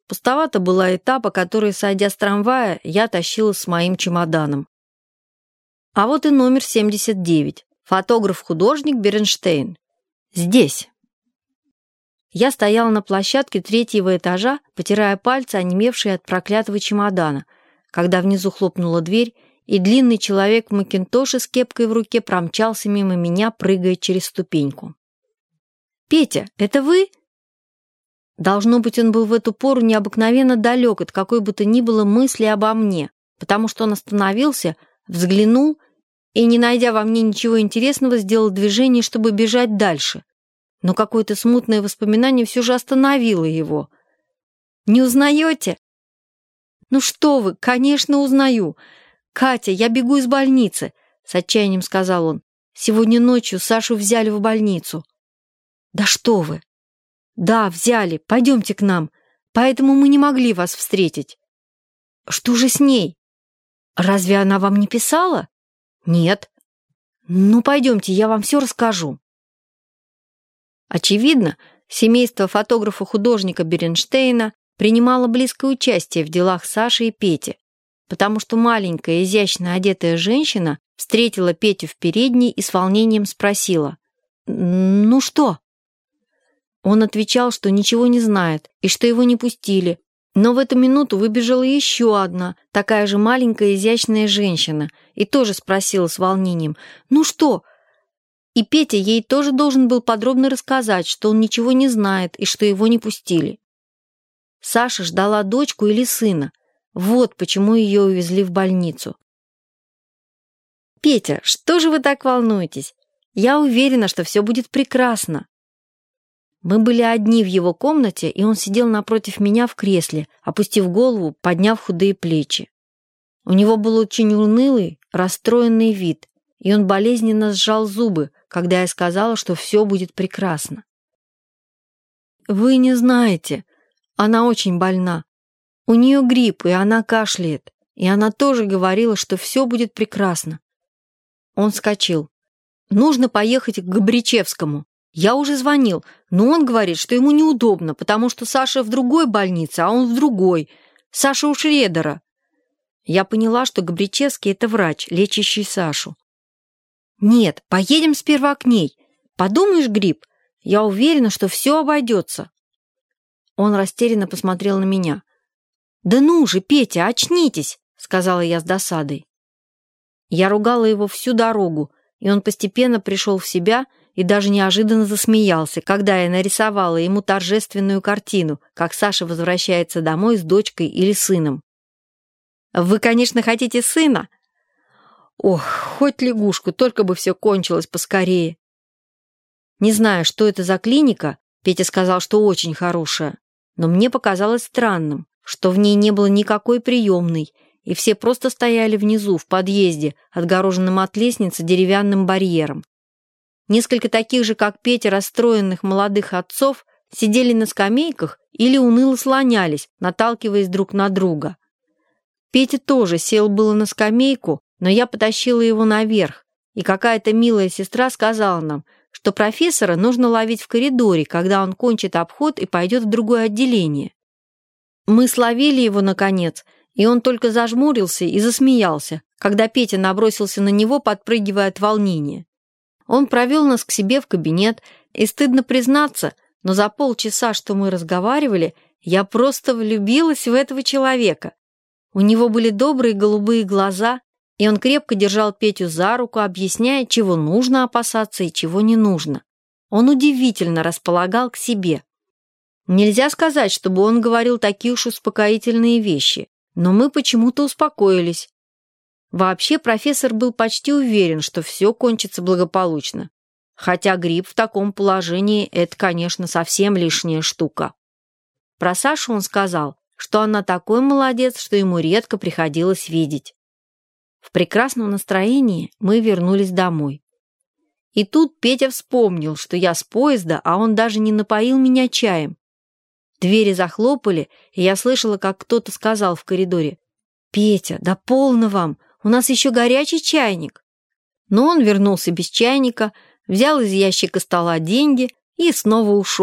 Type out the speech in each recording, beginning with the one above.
Пустовата была этапа, который, сойдя с трамвая, я тащила с моим чемоданом. А вот и номер 79. Фотограф-художник Бернштейн. Здесь. Я стояла на площадке 3-го этажа, потирая пальцы, онемевшие от проклятого чемодана, когда внизу хлопнула дверь, и длинный человек в макинтоше с кепкой в руке промчался мимо меня, прыгая через ступеньку. «Петя, это вы?» Должно быть, он был в эту пору необыкновенно далек от какой бы то ни было мысли обо мне, потому что он остановился, взглянул и, не найдя во мне ничего интересного, сделал движение, чтобы бежать дальше. Но какое-то смутное воспоминание все же остановило его. «Не узнаете?» «Ну что вы, конечно, узнаю. Катя, я бегу из больницы», — с отчаянием сказал он. «Сегодня ночью Сашу взяли в больницу». «Да что вы!» «Да, взяли. Пойдемте к нам. Поэтому мы не могли вас встретить». «Что же с ней? Разве она вам не писала?» «Нет». «Ну, пойдемте, я вам все расскажу». Очевидно, семейство фотографа-художника Бернштейна принимало близкое участие в делах Саши и Пети, потому что маленькая, изящно одетая женщина встретила Петю в передней и с волнением спросила: «Ну что?» Он отвечал, что ничего не знает и что его не пустили. Но в эту минуту выбежала еще одна, такая же маленькая изящная женщина, и тоже спросила с волнением: «Ну что?» И Петя ей тоже должен был подробно рассказать, что он ничего не знает и что его не пустили. Саша ждала дочку или сына. Вот почему ее увезли в больницу. «Петя, что же вы так волнуетесь? Я уверена, что все будет прекрасно». Мы были одни в его комнате, и он сидел напротив меня в кресле, опустив голову, подняв худые плечи. У него был очень унылый, расстроенный вид, и он болезненно сжал зубы, когда я сказала, что все будет прекрасно. «Вы не знаете, она очень больна. У нее грипп, и она кашляет, и она тоже говорила, что все будет прекрасно». Он вскочил. «Нужно поехать к Габричевскому. Я уже звонил, но он говорит, что ему неудобно, потому что Саша в другой больнице, а он в другой. Саша у Шредера». Я поняла, что Габричевский — это врач, лечащий Сашу. «Нет, поедем сперва к ней. Подумаешь, грипп, я уверена, что все обойдется». Он растерянно посмотрел на меня. «Да ну же, Петя, очнитесь», — сказала я с досадой. Я ругала его всю дорогу, и он постепенно пришел в себя и даже неожиданно засмеялся, когда я нарисовала ему торжественную картину, как Саша возвращается домой с дочкой или сыном. «Вы, конечно, хотите сына?» «Ох, хоть лягушку, только бы все кончилось поскорее». Не знаю, что это за клиника, Петя сказал, что очень хорошая, но мне показалось странным, что в ней не было никакой приемной, и все просто стояли внизу, в подъезде, отгороженном от лестницы деревянным барьером. Несколько таких же, как Петя, расстроенных молодых отцов сидели на скамейках или уныло слонялись, наталкиваясь друг на друга. Петя тоже сел было на скамейку, но я потащила его наверх, и какая-то милая сестра сказала нам, что профессора нужно ловить в коридоре, когда он кончит обход и пойдет в другое отделение. Мы словили его, наконец, и он только зажмурился и засмеялся, когда Петя набросился на него, подпрыгивая от волнения. Он провел нас к себе в кабинет, и, стыдно признаться, но за полчаса, что мы разговаривали, я просто влюбилась в этого человека. У него были добрые голубые глаза, и он крепко держал Петю за руку, объясняя, чего нужно опасаться и чего не нужно. Он удивительно располагал к себе. Нельзя сказать, чтобы он говорил такие уж успокоительные вещи, но мы почему-то успокоились. Вообще профессор был почти уверен, что все кончится благополучно. Хотя грипп в таком положении – это, конечно, совсем лишняя штука. Про Сашу он сказал, что она такой молодец, что ему редко приходилось видеть. В прекрасном настроении мы вернулись домой. И тут Петя вспомнил, что я с поезда, а он даже не напоил меня чаем. Двери захлопали, и я слышала, как кто-то сказал в коридоре: «Петя, да полно вам! У нас еще горячий чайник». Но он вернулся без чайника, взял из ящика стола деньги и снова ушел,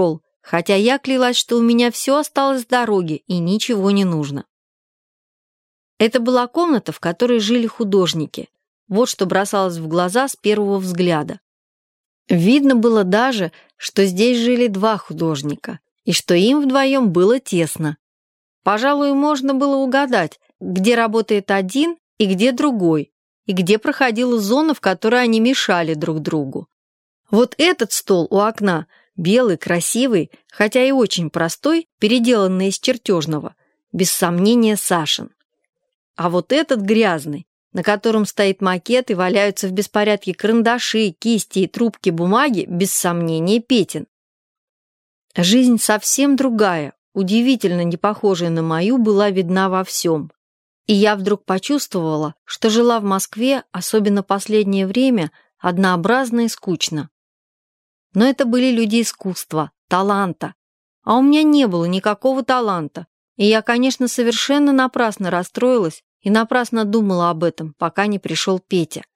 хотя я клялась, что у меня все осталось с дороги и ничего не нужно. Это была комната, в которой жили художники. Вот что бросалось в глаза с первого взгляда. Видно было даже, что здесь жили два художника, и что им вдвоем было тесно. Пожалуй, можно было угадать, где работает один и где другой, и где проходила зона, в которой они мешали друг другу. Вот этот стол у окна, белый, красивый, хотя и очень простой, переделанный из чертежного, без сомнения Сашин. А вот этот грязный, на котором стоит макет и валяются в беспорядке карандаши, кисти и трубки бумаги, без сомнения Петин. Жизнь совсем другая, удивительно не похожая на мою, была видна во всем. И я вдруг почувствовала, что жила в Москве, особенно последнее время, однообразно и скучно. Но это были люди искусства, таланта. А у меня не было никакого таланта. И я, конечно, совершенно напрасно расстроилась и напрасно думала об этом, пока не пришел Петя.